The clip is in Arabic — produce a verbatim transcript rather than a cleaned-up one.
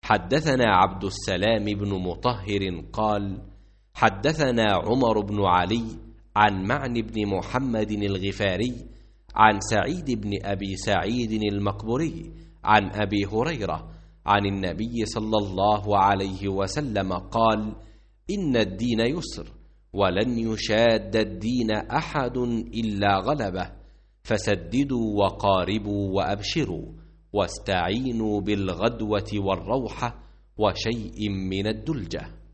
حدثنا عبد السلام بن مطهر قال حدثنا عمر بن علي عن معن بن محمد الغفاري عن سعيد بن أبي سعيد المقبري عن أبي هريرة عن النبي صلى الله عليه وسلم قال إن الدين يسر ولن يشاد الدين أحد إلا غلبه، فسددوا وقاربوا وأبشروا، واستعينوا بالغدوة والروحة وشيء من الدلجة.